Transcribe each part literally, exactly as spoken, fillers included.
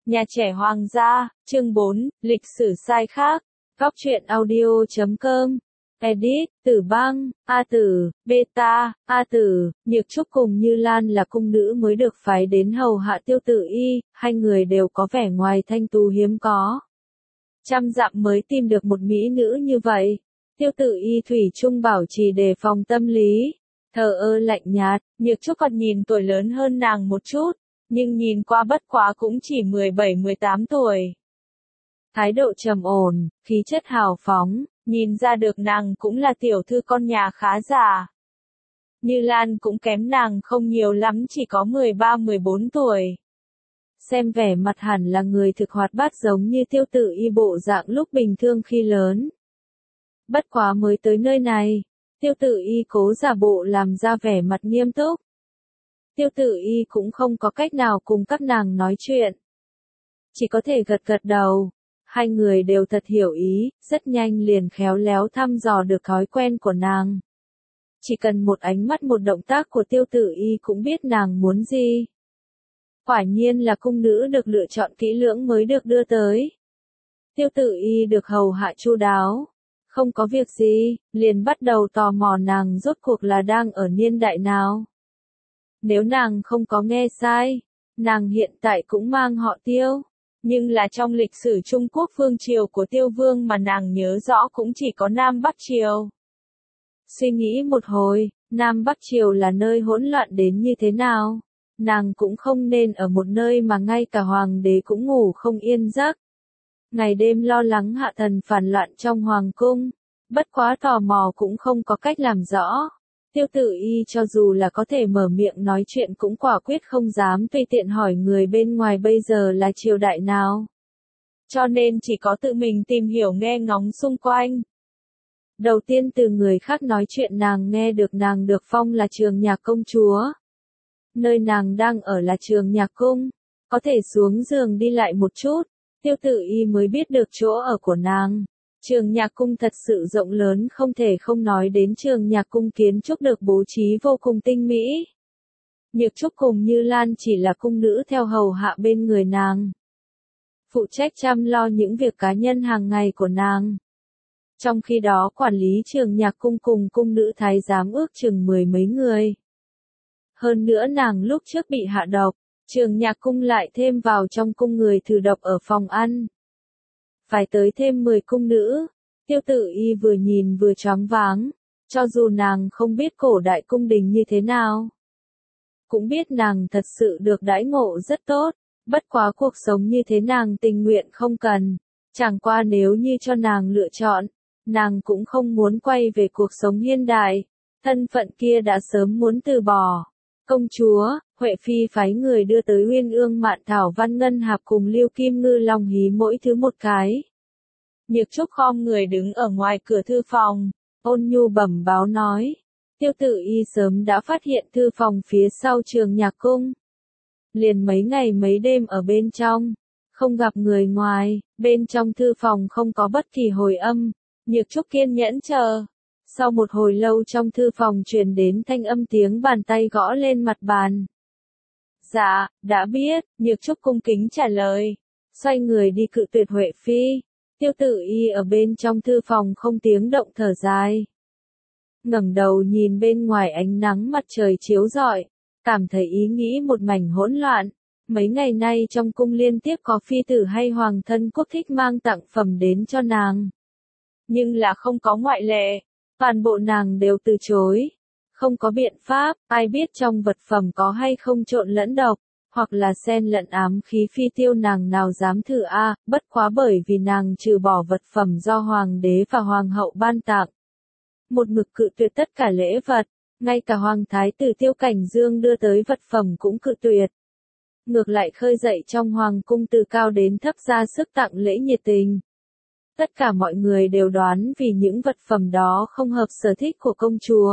Nhà trẻ Hoàng gia, chương bốn, lịch sử sai khác, góc truyện audio chấm com, edit, Tử Bang, A Tử, Beta, A Tử, Nhược Trúc cùng Như Lan là cung nữ mới được phái đến hầu hạ Tiêu Tử Y, hai người đều có vẻ ngoài thanh tú hiếm có. Trăm dặm mới tìm được một mỹ nữ như vậy. Tiêu Tử Y thủy chung bảo trì đề phòng tâm lý, thờ ơ lạnh nhạt, Nhược Trúc còn nhìn tuổi lớn hơn nàng một chút, nhưng nhìn qua bất quá cũng chỉ mười bảy mười tám tuổi. Thái độ trầm ổn, khí chất hào phóng, nhìn ra được nàng cũng là tiểu thư con nhà khá giả. Như Lan cũng kém nàng không nhiều lắm, chỉ có mười ba mười bốn tuổi. Xem vẻ mặt hẳn là người thực hoạt bát giống như Tiêu Tử Y bộ dạng lúc bình thường khi lớn. Bất quá mới tới nơi này, Tiêu Tử Y cố giả bộ làm ra vẻ mặt nghiêm túc. Tiêu Tử Y cũng không có cách nào cùng các nàng nói chuyện. Chỉ có thể gật gật đầu. Hai người đều thật hiểu ý, rất nhanh liền khéo léo thăm dò được thói quen của nàng. Chỉ cần một ánh mắt một động tác của Tiêu Tử Y cũng biết nàng muốn gì. Quả nhiên là cung nữ được lựa chọn kỹ lưỡng mới được đưa tới. Tiêu Tử Y được hầu hạ chu đáo. Không có việc gì, liền bắt đầu tò mò nàng rốt cuộc là đang ở niên đại nào. Nếu nàng không có nghe sai, nàng hiện tại cũng mang họ Tiêu. Nhưng là trong lịch sử Trung Quốc vương triều của Tiêu Vương mà nàng nhớ rõ cũng chỉ có Nam Bắc Triều. Suy nghĩ một hồi, Nam Bắc Triều là nơi hỗn loạn đến như thế nào? Nàng cũng không nên ở một nơi mà ngay cả hoàng đế cũng ngủ không yên giấc. Ngày đêm lo lắng hạ thần phản loạn trong hoàng cung. Bất quá tò mò cũng không có cách làm rõ. Tiêu Tử Y cho dù là có thể mở miệng nói chuyện cũng quả quyết không dám tùy tiện hỏi người bên ngoài bây giờ là triều đại nào. Cho nên chỉ có tự mình tìm hiểu nghe ngóng xung quanh. Đầu tiên từ người khác nói chuyện nàng nghe được nàng được phong là Trường Nhạc công chúa. Nơi nàng đang ở là Trường Nhạc cung, có thể xuống giường đi lại một chút, Tiêu Tử Y mới biết được chỗ ở của nàng. Trường Nhạc cung thật sự rộng lớn, không thể không nói đến Trường Nhạc cung kiến trúc được bố trí vô cùng tinh mỹ. Nhược Trúc cùng Như Lan chỉ là cung nữ theo hầu hạ bên người nàng, phụ trách chăm lo những việc cá nhân hàng ngày của nàng. Trong khi đó quản lý Trường Nhạc cung cùng cung nữ thái giám ước chừng mười mấy người. Hơn nữa nàng lúc trước bị hạ độc, Trường Nhạc cung lại thêm vào trong cung người thử độc ở phòng ăn. Phải tới thêm mười cung nữ. Tiêu Tử Y vừa nhìn vừa choáng váng, cho dù nàng không biết cổ đại cung đình như thế nào, cũng biết nàng thật sự được đãi ngộ rất tốt, bất quá cuộc sống như thế nàng tình nguyện không cần, chẳng qua nếu như cho nàng lựa chọn, nàng cũng không muốn quay về cuộc sống hiện đại, thân phận kia đã sớm muốn từ bỏ. Công chúa, Huệ Phi phái người đưa tới Uyên Ương Mạn Thảo Văn Ngân Hạp cùng Liêu Kim Ngư Long Hí mỗi thứ một cái. Nhược Trúc khom người đứng ở ngoài cửa thư phòng, ôn nhu bẩm báo nói. Tiêu Tử Y sớm đã phát hiện thư phòng phía sau Trường Nhạc cung. Liền mấy ngày mấy đêm ở bên trong, không gặp người ngoài, bên trong thư phòng không có bất kỳ hồi âm, Nhược Trúc kiên nhẫn chờ. Sau một hồi lâu trong thư phòng truyền đến thanh âm tiếng bàn tay gõ lên mặt bàn. Dạ, đã biết, Nhược Trúc cung kính trả lời. Xoay người đi cự tuyệt Huệ Phi. Tiêu Tử Y ở bên trong thư phòng không tiếng động thở dài. Ngẩng đầu nhìn bên ngoài ánh nắng mặt trời chiếu rọi, cảm thấy ý nghĩ một mảnh hỗn loạn. Mấy ngày nay trong cung liên tiếp có phi tử hay hoàng thân quốc thích mang tặng phẩm đến cho nàng. Nhưng là không có ngoại lệ. Toàn bộ nàng đều từ chối. Không có biện pháp, ai biết trong vật phẩm có hay không trộn lẫn độc, hoặc là xen lẫn ám khí phi tiêu nàng nào dám thử a, à, bất quá bởi vì nàng trừ bỏ vật phẩm do hoàng đế và hoàng hậu ban tặng. Một mực cự tuyệt tất cả lễ vật, ngay cả hoàng thái tử Tiêu Cảnh Dương đưa tới vật phẩm cũng cự tuyệt. Ngược lại khơi dậy trong hoàng cung từ cao đến thấp ra sức tặng lễ nhiệt tình. Tất cả mọi người đều đoán vì những vật phẩm đó không hợp sở thích của công chúa.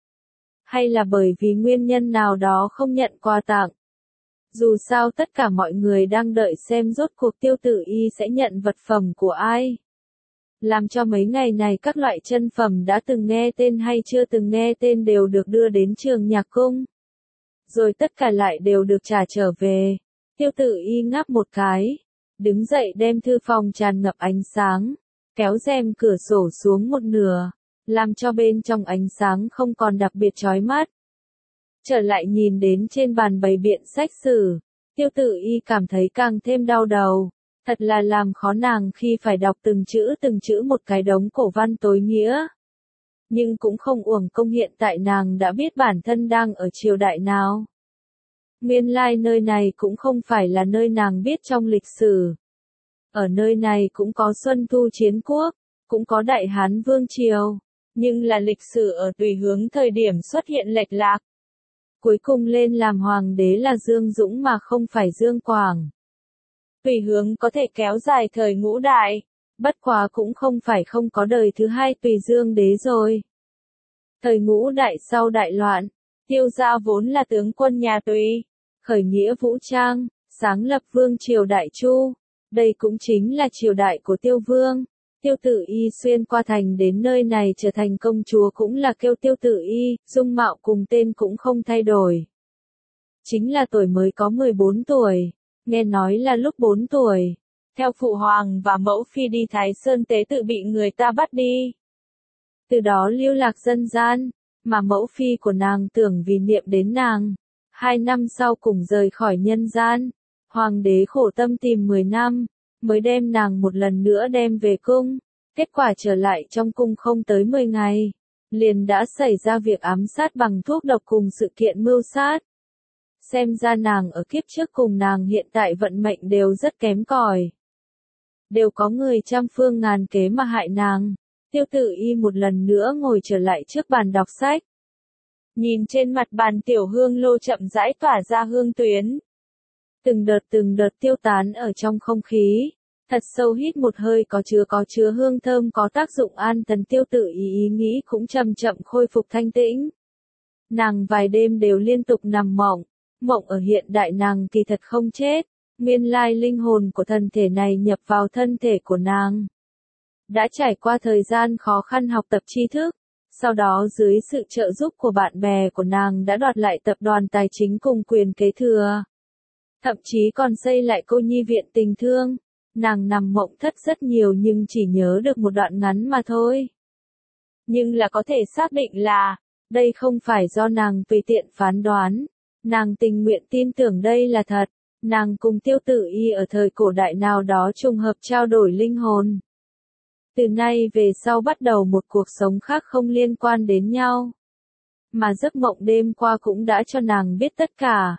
Hay là bởi vì nguyên nhân nào đó không nhận quà tặng. Dù sao tất cả mọi người đang đợi xem rốt cuộc Tiêu Tử Y sẽ nhận vật phẩm của ai. Làm cho mấy ngày này các loại chân phẩm đã từng nghe tên hay chưa từng nghe tên đều được đưa đến Trường Nhạc cung. Rồi tất cả lại đều được trả trở về. Tiêu Tử Y ngáp một cái, đứng dậy đem thư phòng tràn ngập ánh sáng, kéo rèm cửa sổ xuống một nửa, làm cho bên trong ánh sáng không còn đặc biệt chói mắt. Trở lại nhìn đến trên bàn bày biện sách sử, Tiêu Tử Y cảm thấy càng thêm đau đầu, thật là làm khó nàng khi phải đọc từng chữ từng chữ một cái đống cổ văn tối nghĩa. Nhưng cũng không uổng công hiện tại nàng đã biết bản thân đang ở triều đại nào. Nguyên lai nơi này cũng không phải là nơi nàng biết trong lịch sử. Ở nơi này cũng có Xuân Thu Chiến Quốc, cũng có Đại Hán Vương Triều, nhưng là lịch sử ở tùy hướng thời điểm xuất hiện lệch lạc. Cuối cùng lên làm hoàng đế là Dương Dũng mà không phải Dương Quảng. Tùy hướng có thể kéo dài thời ngũ đại, bất quá cũng không phải không có đời thứ hai Tùy Dương đế rồi. Thời ngũ đại sau đại loạn, Tiêu gia vốn là tướng quân nhà Tùy, khởi nghĩa vũ trang, sáng lập vương triều Đại Chu. Đây cũng chính là triều đại của Tiêu Vương. Tiêu Tử Y xuyên qua thành đến nơi này trở thành công chúa cũng là kêu Tiêu Tử Y, dung mạo cùng tên cũng không thay đổi. Chính là tuổi mới có mười bốn tuổi, nghe nói là lúc bốn tuổi, theo phụ hoàng và mẫu phi đi Thái Sơn tế tự bị người ta bắt đi. Từ đó lưu lạc dân gian, mà mẫu phi của nàng tưởng vì niệm đến nàng, hai năm sau cùng rời khỏi nhân gian. Hoàng đế khổ tâm tìm mười năm, mới đem nàng một lần nữa đem về cung, kết quả trở lại trong cung không tới mười ngày, liền đã xảy ra việc ám sát bằng thuốc độc cùng sự kiện mưu sát. Xem ra nàng ở kiếp trước cùng nàng hiện tại vận mệnh đều rất kém cỏi. Đều có người trăm phương ngàn kế mà hại nàng. Tiêu Tử Y một lần nữa ngồi trở lại trước bàn đọc sách. Nhìn trên mặt bàn tiểu hương lô chậm rãi tỏa ra hương tuyến. Từng đợt từng đợt tiêu tán ở trong không khí, thật sâu hít một hơi có chứa có chứa hương thơm có tác dụng an thần. Tiêu Tử Y ý nghĩ cũng chậm chậm khôi phục thanh tĩnh. Nàng vài đêm đều liên tục nằm mộng, mộng ở hiện đại nàng kỳ thật không chết, nguyên lai linh hồn của thân thể này nhập vào thân thể của nàng. Đã trải qua thời gian khó khăn học tập tri thức, sau đó dưới sự trợ giúp của bạn bè của nàng đã đoạt lại tập đoàn tài chính cùng quyền kế thừa. Thậm chí còn xây lại cô nhi viện tình thương. Nàng nằm mộng thất rất nhiều nhưng chỉ nhớ được một đoạn ngắn mà thôi. Nhưng là có thể xác định là, đây không phải do nàng tùy tiện phán đoán. Nàng tình nguyện tin tưởng đây là thật. Nàng cùng Tiêu Tử Y ở thời cổ đại nào đó trùng hợp trao đổi linh hồn. Từ nay về sau bắt đầu một cuộc sống khác không liên quan đến nhau. Mà giấc mộng đêm qua cũng đã cho nàng biết tất cả.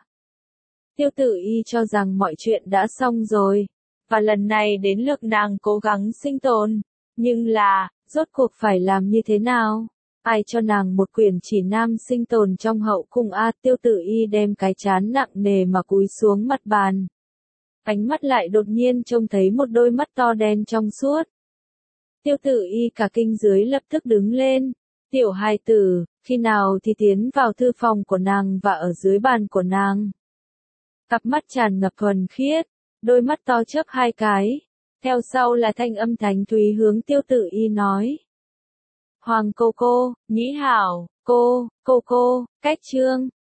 Tiêu Tử Y cho rằng mọi chuyện đã xong rồi, và lần này đến lượt nàng cố gắng sinh tồn, nhưng là, rốt cuộc phải làm như thế nào? Ai cho nàng một quyển chỉ nam sinh tồn trong hậu cung a? Tiêu Tử Y đem cái trán nặng nề mà cúi xuống mặt bàn. Ánh mắt lại đột nhiên trông thấy một đôi mắt to đen trong suốt. Tiêu Tử Y cả kinh dưới lập tức đứng lên. Tiểu hài tử, khi nào thì tiến vào thư phòng của nàng và ở dưới bàn của nàng. Cặp mắt tràn ngập thuần khiết, đôi mắt to chớp hai cái. Theo sau là thanh âm thánh thúy hướng Tiêu Tử Y nói. Hoàng cô cô, nhĩ hảo, cô, cô cô, cách trương.